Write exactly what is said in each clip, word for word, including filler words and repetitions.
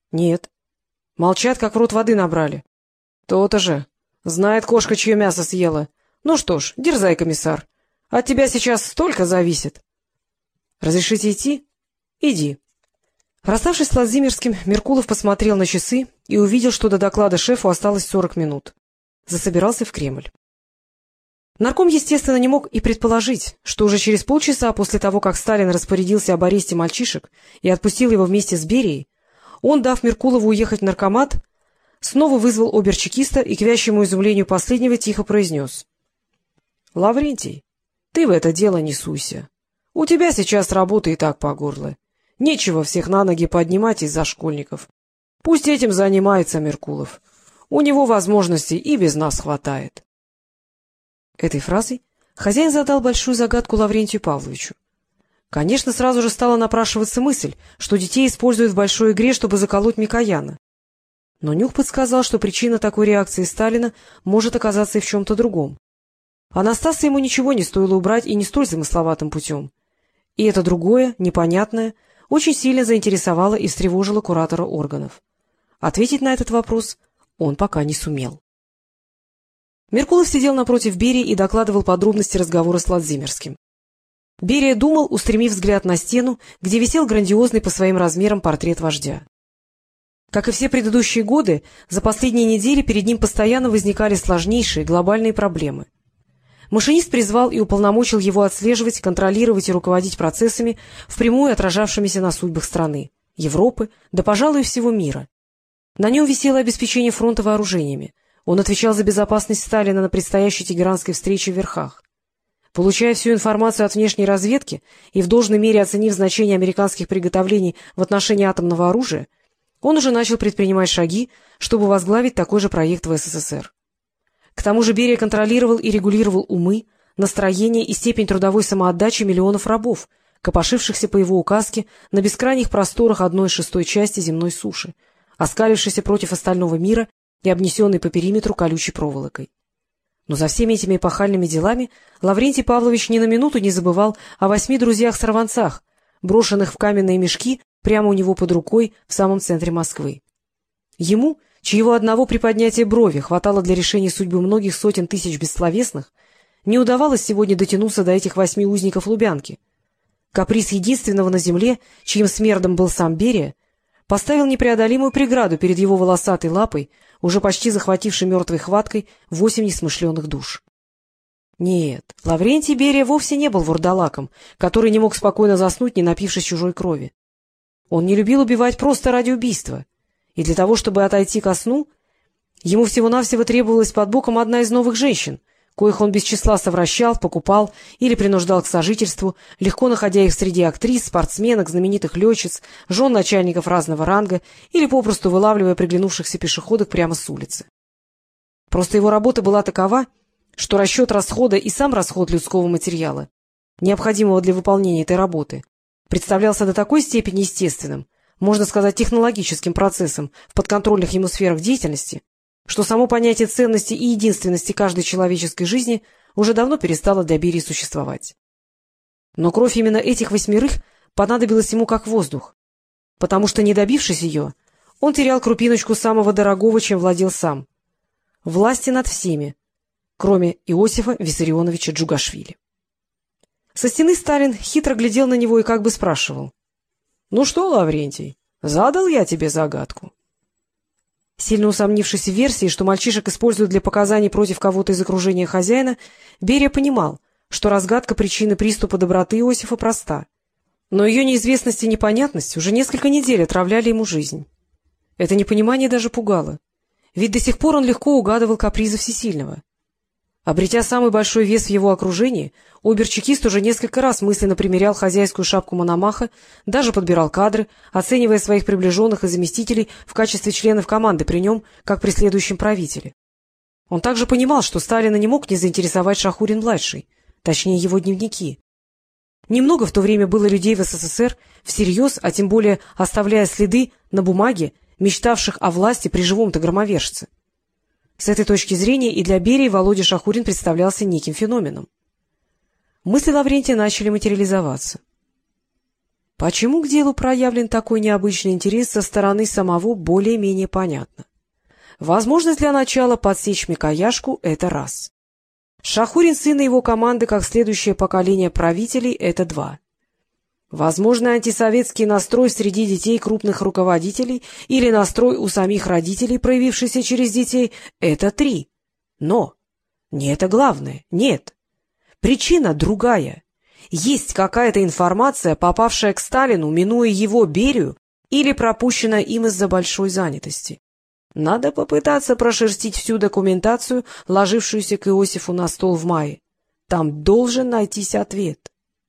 — Нет. — Молчат, как в рот воды набрали. — То-то же. Знает кошка, чье мясо съела. Ну что ж, дерзай, комиссар. От тебя сейчас столько зависит. — Разрешите идти? — Иди. Расставшись с Владимирским, Меркулов посмотрел на часы и увидел, что до доклада шефу осталось сорок минут. Засобирался в Кремль. Нарком, естественно, не мог и предположить, что уже через полчаса после того, как Сталин распорядился об аресте мальчишек и отпустил его вместе с Берией, он, дав Меркулову уехать в наркомат, снова вызвал обер-чекиста и, к вящему изумлению последнего, тихо произнес: — Лаврентий, ты в это дело не суйся. У тебя сейчас работа и так по горло. Нечего всех на ноги поднимать из-за школьников. Пусть этим занимается Меркулов. У него возможностей и без нас хватает. Этой фразой хозяин задал большую загадку Лаврентию Павловичу. Конечно, сразу же стала напрашиваться мысль, что детей используют в большой игре, чтобы заколоть Микояна. Но нюх подсказал, что причина такой реакции Сталина может оказаться и в чем-то другом. Анастаса ему ничего не стоило убрать и не столь замысловатым путем. И это другое, непонятное, очень сильно заинтересовало и встревожило куратора органов. Ответить на этот вопрос он пока не сумел. Меркулов сидел напротив Берии и докладывал подробности разговора с Владимирским. Берия думал, устремив взгляд на стену, где висел грандиозный по своим размерам портрет вождя. Как и все предыдущие годы, за последние недели перед ним постоянно возникали сложнейшие глобальные проблемы. Машинист призвал и уполномочил его отслеживать, контролировать и руководить процессами, впрямую отражавшимися на судьбах страны, Европы, да, пожалуй, всего мира. На нем висело обеспечение фронта вооружениями. Он отвечал за безопасность Сталина на предстоящей тегеранской встрече в Верхах. Получая всю информацию от внешней разведки и в должной мере оценив значение американских приготовлений в отношении атомного оружия, он уже начал предпринимать шаги, чтобы возглавить такой же проект в СССР. К тому же Берия контролировал и регулировал умы, настроение и степень трудовой самоотдачи миллионов рабов, копошившихся по его указке на бескрайних просторах одной шестой части земной суши, оскалившейся против остального мира и обнесенной по периметру колючей проволокой. Но за всеми этими эпохальными делами Лаврентий Павлович ни на минуту не забывал о восьми друзьях-сорванцах, брошенных в каменные мешки прямо у него под рукой в самом центре Москвы. Ему, чьего одного приподнятия брови хватало для решения судьбы многих сотен тысяч бессловесных, не удавалось сегодня дотянуться до этих восьми узников Лубянки. Каприз единственного на земле, чьим смердом был сам Берия, поставил непреодолимую преграду перед его волосатой лапой, уже почти захватившей мертвой хваткой восемь несмышленых душ. Нет, Лаврентий Берия вовсе не был вурдалаком, который не мог спокойно заснуть, не напившись чужой крови. Он не любил убивать просто ради убийства, и для того, чтобы отойти ко сну, ему всего-навсего требовалась под боком одна из новых женщин, коих он без числа совращал, покупал или принуждал к сожительству, легко находя их среди актрис, спортсменок, знаменитых летчиц, жен начальников разного ранга или попросту вылавливая приглянувшихся пешеходок прямо с улицы. Просто его работа была такова, что расчет расхода и сам расход людского материала, необходимого для выполнения этой работы, представлялся до такой степени естественным, можно сказать, технологическим процессом в подконтрольных ему сферах деятельности, что само понятие ценности и единственности каждой человеческой жизни уже давно перестало для Берии существовать. Но кровь именно этих восьмерых понадобилась ему как воздух, потому что, не добившись ее, он терял крупиночку самого дорогого, чем владел сам — власти над всеми, кроме Иосифа Виссарионовича Джугашвили. Со стены Сталин хитро глядел на него и как бы спрашивал: — Ну что, Лаврентий, задал я тебе загадку? Сильно усомнившись в версии, что мальчишек используют для показаний против кого-то из окружения хозяина, Берия понимал, что разгадка причины приступа доброты Иосифа проста. Но ее неизвестность и непонятность уже несколько недель отравляли ему жизнь. Это непонимание даже пугало, ведь до сих пор он легко угадывал капризы всесильного. Обретя самый большой вес в его окружении, обер-чекист уже несколько раз мысленно примерял хозяйскую шапку Мономаха, даже подбирал кадры, оценивая своих приближенных и заместителей в качестве членов команды при нем, как при следующем правителе. Он также понимал, что Сталина не мог не заинтересовать Шахурин-младший, точнее его дневники. Немного в то время было людей в СССР, всерьез, а тем более оставляя следы на бумаге, мечтавших о власти при живом-то громовержце. С этой точки зрения и для Берии Володя Шахурин представлялся неким феноменом. Мысли Лаврентия начали материализоваться. Почему к делу проявлен такой необычный интерес со стороны самого, более-менее понятно. Возможность для начала подсечь Микояшку — это раз. Шахурин, сын и его команды, как следующее поколение правителей — это два. Возможно, антисоветский настрой среди детей крупных руководителей или настрой у самих родителей, проявившийся через детей — это три. Но не это главное, нет. Причина другая. Есть какая-то информация, попавшая к Сталину, минуя его, Берию, или пропущенная им из-за большой занятости. Надо попытаться прошерстить всю документацию, ложившуюся к Иосифу на стол в мае. Там должен найтись ответ.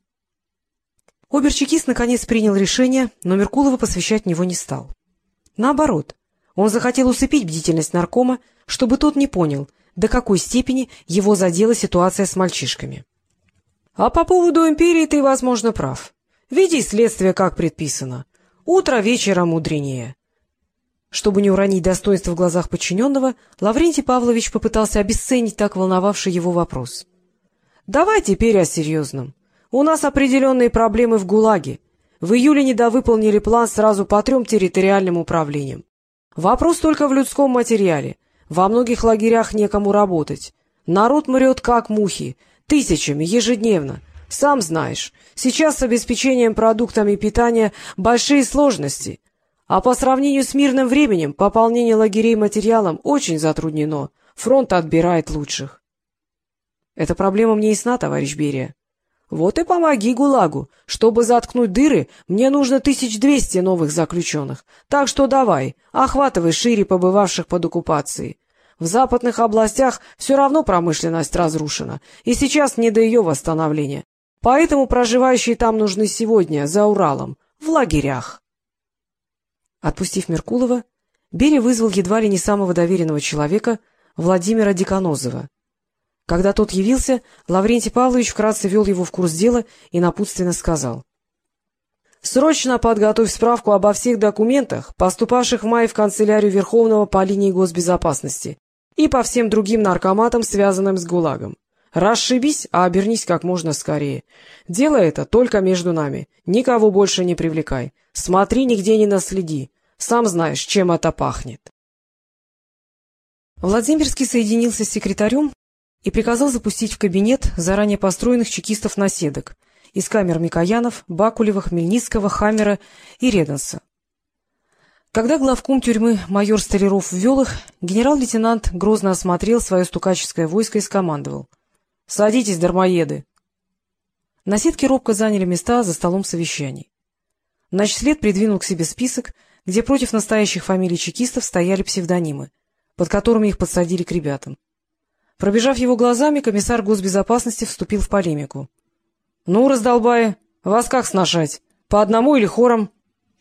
Обер-чекист наконец принял решение, но Меркулова посвящать в него не стал. Наоборот, он захотел усыпить бдительность наркома, чтобы тот не понял, до какой степени его задела ситуация с мальчишками. А по поводу империи ты, возможно, прав. Веди следствие, как предписано. Утро вечера мудренее. Чтобы не уронить достоинство в глазах подчиненного, Лаврентий Павлович попытался обесценить так волновавший его вопрос. — Давай теперь о серьезном. У нас определенные проблемы в ГУЛАГе. В июле недовыполнили план сразу по трем территориальным управлениям. Вопрос только в людском материале. Во многих лагерях некому работать. Народ мрет, как мухи. Тысячами, ежедневно. Сам знаешь, сейчас с обеспечением продуктами питания большие сложности. А по сравнению с мирным временем пополнение лагерей материалом очень затруднено. Фронт отбирает лучших. Эта проблема мне ясна, товарищ Берия. Вот и помоги ГУЛАГу. Чтобы заткнуть дыры, мне нужно тысяч двести новых заключенных. Так что давай, охватывай шире побывавших под оккупацией. В западных областях все равно промышленность разрушена, и сейчас не до ее восстановления. Поэтому проживающие там нужны сегодня, за Уралом, в лагерях. Отпустив Меркулова, Берия вызвал едва ли не самого доверенного человека, Владимира Деканозова. Когда тот явился, Лаврентий Павлович вкратце вел его в курс дела и напутственно сказал: — Срочно подготовь справку обо всех документах, поступавших в мае в канцелярию Верховного по линии госбезопасности и по всем другим наркоматам, связанным с ГУЛАГом. Расшибись, а обернись как можно скорее. Дело это только между нами. Никого больше не привлекай. Смотри, нигде не наследи. Сам знаешь, чем это пахнет. Владимирский соединился с секретарем и приказал запустить в кабинет заранее построенных чекистов-наседок из камер Микоянов, Бакулева, Хмельницкого, Хаммера и Реденса. Когда главком тюрьмы майор Столяров ввел их, генерал-лейтенант грозно осмотрел свое стукаческое войско и скомандовал: — Садитесь, дармоеды! Наседки робко заняли места за столом совещаний. Начслед придвинул к себе список, где против настоящих фамилий чекистов стояли псевдонимы, под которыми их подсадили к ребятам. Пробежав его глазами, комиссар госбезопасности вступил в полемику. — Ну, раздолбая, вас как сношать? По одному или хором?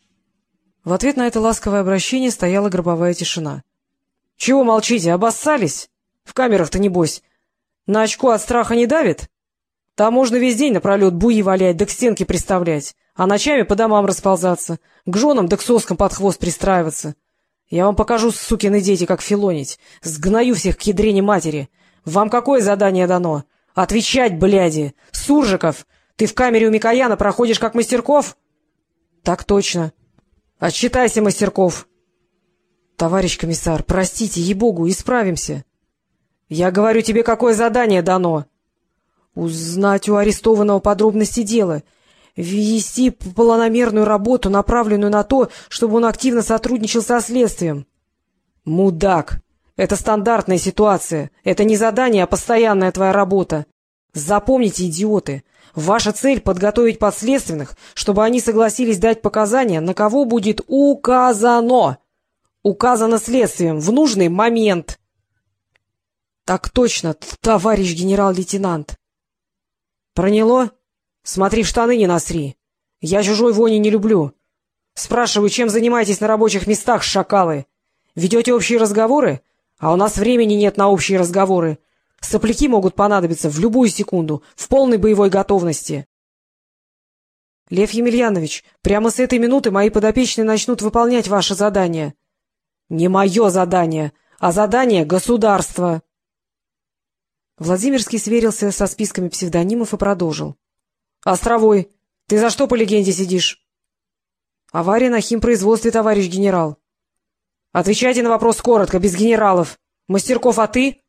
В ответ на это ласковое обращение стояла гробовая тишина. — Чего молчите, обоссались? В камерах-то, небось, на очко от страха не давит? Там можно весь день напролет буи валять, да к стенке приставлять, а ночами по домам расползаться, к женам да к соскам под хвост пристраиваться. Я вам покажу, сукины дети, как филонить. Сгною всех к ядрене матери. Вам какое задание дано? Отвечать, бляди! Суржиков, ты в камере у Микояна проходишь как Мастерков? — Так точно. — Отчитайся, Мастерков. — Товарищ комиссар, простите, ей-богу, исправимся. — Я говорю тебе, какое задание дано. — Узнать у арестованного подробности дела, вести планомерную работу, направленную на то, чтобы он активно сотрудничал со следствием. — Мудак! Это стандартная ситуация. Это не задание, а постоянная твоя работа. Запомните, идиоты, ваша цель — подготовить подследственных, чтобы они согласились дать показания, на кого будет указано. Указано следствием в нужный момент. — Так точно, товарищ генерал-лейтенант. — Проняло? Смотри, в штаны не насри. Я чужой вони не люблю. Спрашиваю, чем занимаетесь на рабочих местах, шакалы? Ведете общие разговоры? А у нас времени нет на общие разговоры. Сопляки могут понадобиться в любую секунду, в полной боевой готовности. — Лев Емельянович, прямо с этой минуты мои подопечные начнут выполнять ваше задание. — Не мое задание, а задание государства. Владимирский сверился со списками псевдонимов и продолжил. — Островой, ты за что по легенде сидишь? — Авария на химпроизводстве, товарищ генерал. — Отвечайте на вопрос коротко, без генералов. Мастерков, а ты?